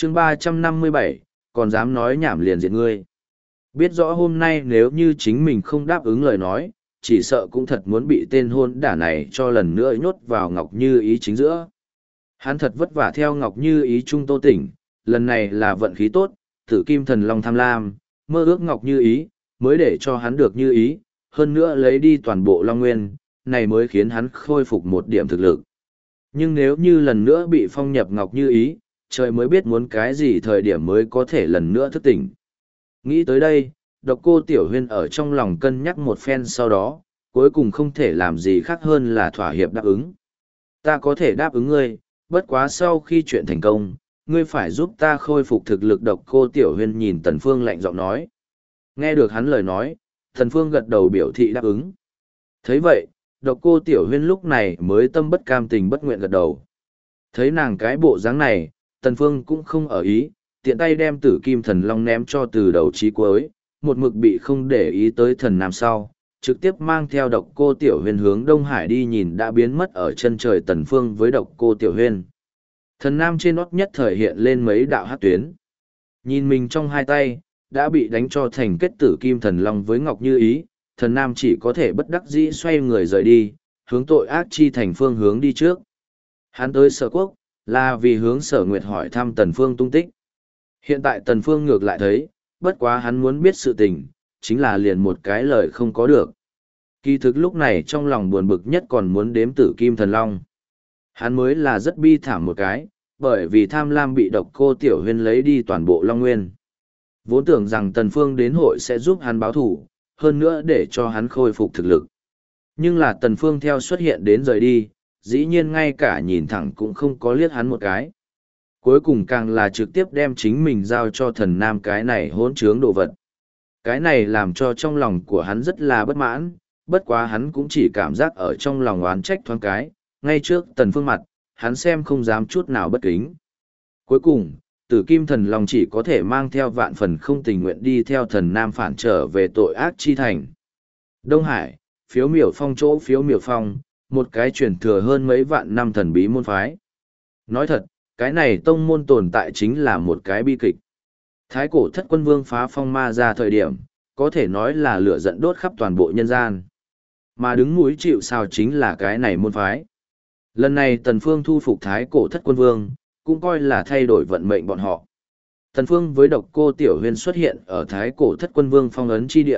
chương 357, còn dám nói nhảm liền diệt ngươi. Biết rõ hôm nay nếu như chính mình không đáp ứng lời nói, chỉ sợ cũng thật muốn bị tên hôn đả này cho lần nữa nhốt vào Ngọc Như Ý chính giữa. Hắn thật vất vả theo Ngọc Như Ý trung Tô Tỉnh, lần này là vận khí tốt, Tử Kim Thần Long tham lam, mơ ước Ngọc Như Ý, mới để cho hắn được như ý, hơn nữa lấy đi toàn bộ Long Nguyên, này mới khiến hắn khôi phục một điểm thực lực. Nhưng nếu như lần nữa bị phong nhập Ngọc Như Ý, trời mới biết muốn cái gì thời điểm mới có thể lần nữa thức tỉnh. Nghĩ tới đây, Độc Cô Tiểu Huyên ở trong lòng cân nhắc một phen sau đó, cuối cùng không thể làm gì khác hơn là thỏa hiệp đáp ứng. Ta có thể đáp ứng ngươi, bất quá sau khi chuyện thành công, ngươi phải giúp ta khôi phục thực lực. Độc Cô Tiểu Huyên nhìn Tần Phương lạnh giọng nói. Nghe được hắn lời nói, Tần Phương gật đầu biểu thị đáp ứng. Thấy vậy, Độc Cô Tiểu Huyên lúc này mới tâm bất cam tình bất nguyện gật đầu. Thấy nàng cái bộ dáng này, Tần Phương cũng không ở ý, tiện tay đem Tử Kim Thần Long ném cho từ đầu chí cuối, một mực bị không để ý tới thần nam sau, trực tiếp mang theo Độc Cô Tiểu Huyên hướng Đông Hải đi. Nhìn đã biến mất ở chân trời Tần Phương với Độc Cô Tiểu Huyên, thần nam trên nót nhất thời hiện lên mấy đạo hắc tuyến. Nhìn mình trong hai tay, đã bị đánh cho thành kết Tử Kim Thần Long với Ngọc Như Ý, thần nam chỉ có thể bất đắc dĩ xoay người rời đi, hướng tội ác chi thành phương hướng đi trước. Hắn tới Sở Quốc, là vì hướng Sở Nguyệt hỏi thăm Tần Phương tung tích. Hiện tại Tần Phương ngược lại thấy, bất quá hắn muốn biết sự tình, chính là liền một cái lời không có được. Kỳ thực lúc này trong lòng buồn bực nhất còn muốn đếm Tử Kim Thần Long. Hắn mới là rất bi thảm một cái, bởi vì tham lam bị Độc Cô Tiểu Huyên lấy đi toàn bộ Long Nguyên. Vốn tưởng rằng Tần Phương đến hội sẽ giúp hắn báo thù, hơn nữa để cho hắn khôi phục thực lực. Nhưng là Tần Phương theo xuất hiện đến rời đi, dĩ nhiên ngay cả nhìn thẳng cũng không có liếc hắn một cái. Cuối cùng càng là trực tiếp đem chính mình giao cho thần nam cái này hỗn trướng đồ vật. Cái này làm cho trong lòng của hắn rất là bất mãn, bất quá hắn cũng chỉ cảm giác ở trong lòng oán trách thoáng cái, ngay trước Tần Phương mặt, hắn xem không dám chút nào bất kính. Cuối cùng, Tử Kim Thần Long chỉ có thể mang theo vạn phần không tình nguyện đi theo thần nam phản trở về tội ác chi thành. Đông Hải, Phiếu Miểu Phong chỗ Phiếu Miểu Phong, một cái truyền thừa hơn mấy vạn năm thần bí môn phái. Nói thật, cái này tông môn tồn tại chính là một cái bi kịch. Thái cổ thất quân vương phá phong ma ra thời điểm, có thể nói là lửa giận đốt khắp toàn bộ nhân gian. Mà đứng mũi chịu sào chính là cái này môn phái. Lần này Tần Phương thu phục thái cổ thất quân vương, cũng coi là thay đổi vận mệnh bọn họ. Tần Phương với Độc Cô Tiểu Huyên xuất hiện ở thái cổ thất quân vương phong ấn chi địa.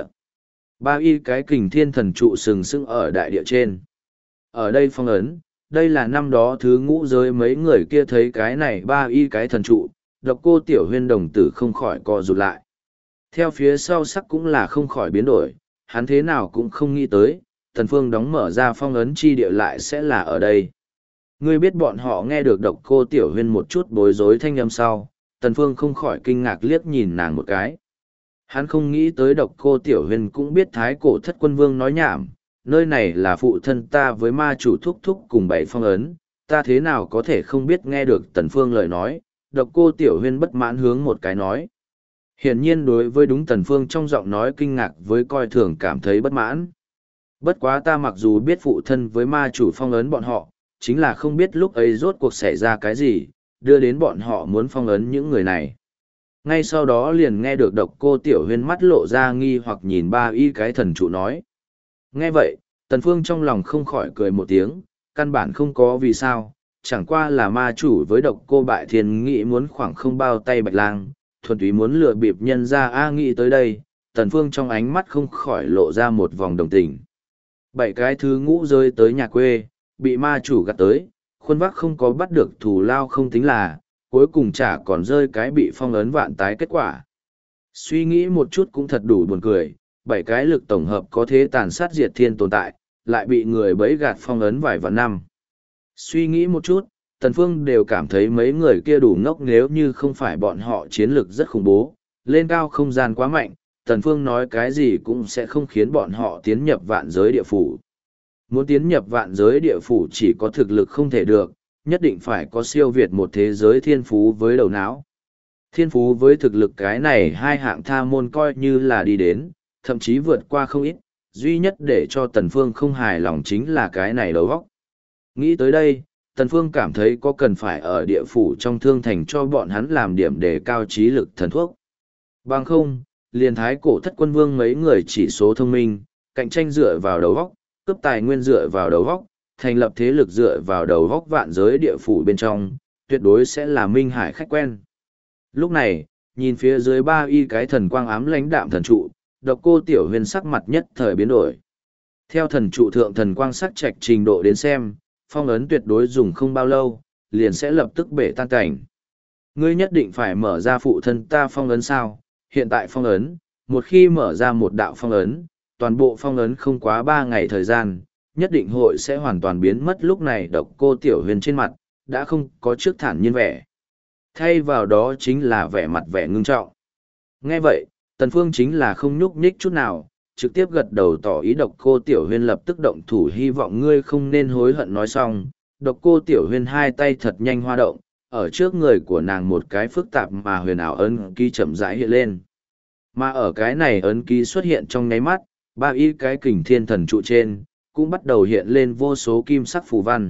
Ba y cái kình thiên thần trụ sừng sững ở đại địa trên. Ở đây phong ấn, đây là năm đó thứ ngũ giới mấy người kia thấy cái này ba y cái thần trụ, Độc Cô Tiểu Huyên đồng tử không khỏi co rụt lại. Theo phía sau sắc cũng là không khỏi biến đổi, hắn thế nào cũng không nghĩ tới, Tần Phương đóng mở ra phong ấn chi địa lại sẽ là ở đây. Ngươi biết bọn họ nghe được Độc Cô Tiểu Huyên một chút bối rối thanh âm sau, Tần Phương không khỏi kinh ngạc liếc nhìn nàng một cái. Hắn không nghĩ tới Độc Cô Tiểu Huyên cũng biết thái cổ thất quân vương nói nhảm, nơi này là phụ thân ta với ma chủ thúc thúc cùng bảy phong ấn, ta thế nào có thể không biết nghe được Tần Phương lời nói. Độc Cô Tiểu Huyên bất mãn hướng một cái nói. Hiển nhiên đối với đúng Tần Phương trong giọng nói kinh ngạc với coi thường cảm thấy bất mãn. Bất quá ta mặc dù biết phụ thân với ma chủ phong ấn bọn họ, chính là không biết lúc ấy rốt cuộc xảy ra cái gì, đưa đến bọn họ muốn phong ấn những người này. Ngay sau đó liền nghe được Độc Cô Tiểu Huyên mắt lộ ra nghi hoặc nhìn ba y cái thần trụ nói. Nghe vậy, Tần Phương trong lòng không khỏi cười một tiếng, căn bản không có vì sao, chẳng qua là ma chủ với Độc Cô Bại Thiên nghĩ muốn khoảng không bao tay Bạch Lang, thuần túy muốn lừa bịp nhân ra nghĩ tới đây, Tần Phương trong ánh mắt không khỏi lộ ra một vòng đồng tình. Bảy cái thứ ngũ rơi tới nhà quê, bị ma chủ gạt tới, khuôn vác không có bắt được thù lao không tính là, cuối cùng chả còn rơi cái bị phong ấn vạn tái kết quả. Suy nghĩ một chút cũng thật đủ buồn cười, bảy cái lực tổng hợp có thế tàn sát diệt thiên tồn tại, lại bị người bẫy gạt phong ấn vài vạn năm. Suy nghĩ một chút, Tần Phương đều cảm thấy mấy người kia đủ ngốc, nếu như không phải bọn họ chiến lực rất khủng bố, lên cao không gian quá mạnh, Tần Phương nói cái gì cũng sẽ không khiến bọn họ tiến nhập vạn giới địa phủ. Muốn tiến nhập vạn giới địa phủ chỉ có thực lực không thể được, nhất định phải có siêu việt một thế giới thiên phú với đầu não. Thiên phú với thực lực cái này hai hạng tha môn coi như là đi đến, thậm chí vượt qua không ít, duy nhất để cho Tần Phương không hài lòng chính là cái này đầu óc. Nghĩ tới đây, Tần Phương cảm thấy có cần phải ở địa phủ trong thương thành cho bọn hắn làm điểm để cao trí lực thần thuốc. Bằng không, liền thái cổ thất quân vương mấy người chỉ số thông minh, cạnh tranh dựa vào đầu óc, cướp tài nguyên dựa vào đầu óc, thành lập thế lực dựa vào đầu óc vạn giới địa phủ bên trong, tuyệt đối sẽ là minh hải khách quen. Lúc này, nhìn phía dưới ba y cái thần quang ám lãnh đạm thần trụ, Độc Cô Tiểu Huyền sắc mặt nhất thời biến đổi. Theo thần trụ thượng thần quang sắc trạch trình độ đến xem, phong ấn tuyệt đối dùng không bao lâu, liền sẽ lập tức bể tan cảnh. Ngươi nhất định phải mở ra phụ thân ta phong ấn sao? Hiện tại phong ấn, một khi mở ra một đạo phong ấn, toàn bộ phong ấn không quá 3 ngày thời gian, nhất định hội sẽ hoàn toàn biến mất. Lúc này Độc Cô Tiểu Huyền trên mặt, đã không có trước thản nhiên vẻ. Thay vào đó chính là vẻ mặt vẻ ngưng trọng. Nghe vậy, Tần Phương chính là không nhúc nhích chút nào, trực tiếp gật đầu tỏ ý Độc Cô Tiểu Huyên lập tức động thủ, hy vọng ngươi không nên hối hận. Nói xong, Độc Cô Tiểu Huyên hai tay thật nhanh hoa động, ở trước người của nàng một cái phức tạp mà huyền ảo ấn ký chậm rãi hiện lên. Mà ở cái này ấn ký xuất hiện trong nháy mắt, ba y cái kình thiên thần trụ trên, cũng bắt đầu hiện lên vô số kim sắc phù văn.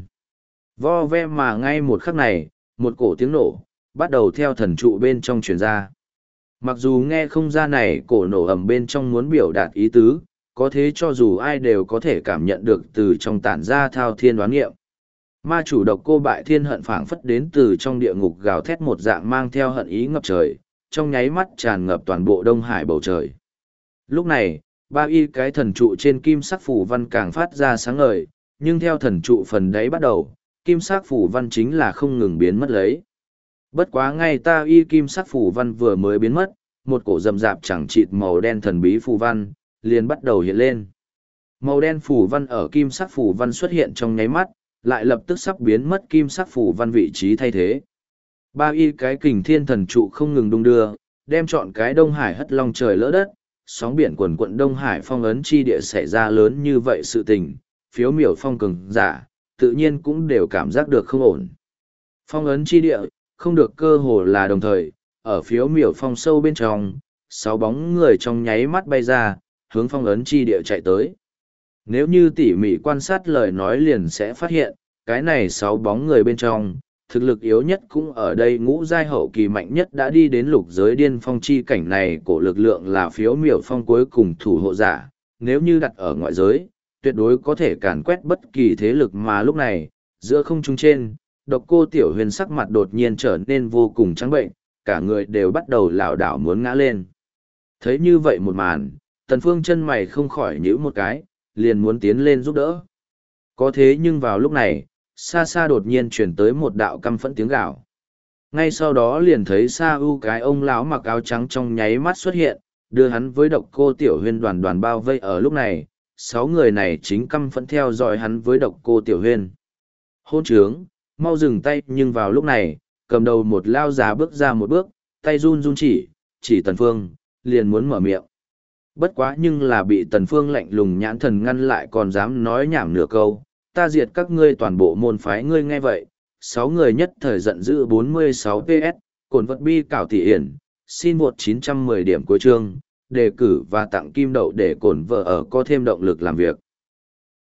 Vo ve mà ngay một khắc này, một cổ tiếng nổ, bắt đầu theo thần trụ bên trong truyền ra. Mặc dù nghe không ra này cổ nổ ầm bên trong muốn biểu đạt ý tứ, có thế cho dù ai đều có thể cảm nhận được từ trong tản ra thao thiên đoán nghiệm. Ma chủ Độc Cô Bại Thiên hận phảng phất đến từ trong địa ngục gào thét một dạng mang theo hận ý ngập trời, trong nháy mắt tràn ngập toàn bộ Đông Hải bầu trời. Lúc này, ba y cái thần trụ trên kim sắc phù văn càng phát ra sáng ngời, nhưng theo thần trụ phần đáy bắt đầu, kim sắc phù văn chính là không ngừng biến mất lấy. Bất quá ngay ta y kim sắc phù văn vừa mới biến mất, một cổ rậm rạp chẳng chịt màu đen thần bí phù văn, liền bắt đầu hiện lên. Màu đen phù văn ở kim sắc phù văn xuất hiện trong nháy mắt, lại lập tức sắp biến mất kim sắc phù văn vị trí thay thế. Ba y cái kình thiên thần trụ không ngừng đung đưa, đem trọn cái Đông Hải hất long trời lỡ đất, sóng biển quần quận Đông Hải phong ấn chi địa xảy ra lớn như vậy sự tình, phiếu miểu phong cường giả, tự nhiên cũng đều cảm giác được không ổn. Phong ấn chi địa, không được cơ hồ là đồng thời, ở phiếu miểu phong sâu bên trong, 6 bóng người trong nháy mắt bay ra, hướng phong ấn chi địa chạy tới. Nếu như tỉ mỉ quan sát lời nói liền sẽ phát hiện, cái này 6 bóng người bên trong, thực lực yếu nhất cũng ở đây ngũ giai hậu kỳ mạnh nhất đã đi đến lục giới điên phong chi cảnh này, của lực lượng là phiếu miểu phong cuối cùng thủ hộ giả, nếu như đặt ở ngoại giới, tuyệt đối có thể càn quét bất kỳ thế lực. Mà lúc này, giữa không trung trên, Độc Cô Tiểu Huyền sắc mặt đột nhiên trở nên vô cùng trắng bệnh, cả người đều bắt đầu lảo đảo muốn ngã lên. Thấy như vậy một màn, Tần Phương chân mày không khỏi nhíu một cái, liền muốn tiến lên giúp đỡ. Có thế nhưng vào lúc này, xa xa đột nhiên truyền tới một đạo căm phẫn tiếng gào. Ngay sau đó liền thấy Sa U cái ông lão mặc áo trắng trong nháy mắt xuất hiện, đưa hắn với Độc Cô Tiểu Huyên đoàn đoàn bao vây. Ở lúc này, 6 người này chính căm phẫn theo dõi hắn với Độc Cô Tiểu Huyên. Hôn trướng, mau dừng tay. Nhưng vào lúc này, cầm đầu một lao già bước ra một bước, tay run run chỉ Tần Phương, liền muốn mở miệng. Bất quá nhưng là bị Tần Phương lạnh lùng nhãn thần ngăn lại, còn dám nói nhảm nửa câu, ta diệt các ngươi toàn bộ môn phái. Ngươi nghe vậy, 6 người nhất thời giận dữ. 46 PS, cổn vật bi cảo tỷ hiển, xin vượt 910 điểm cuối chương, đề cử và tặng kim đậu để cổn vợ ở có thêm động lực làm việc.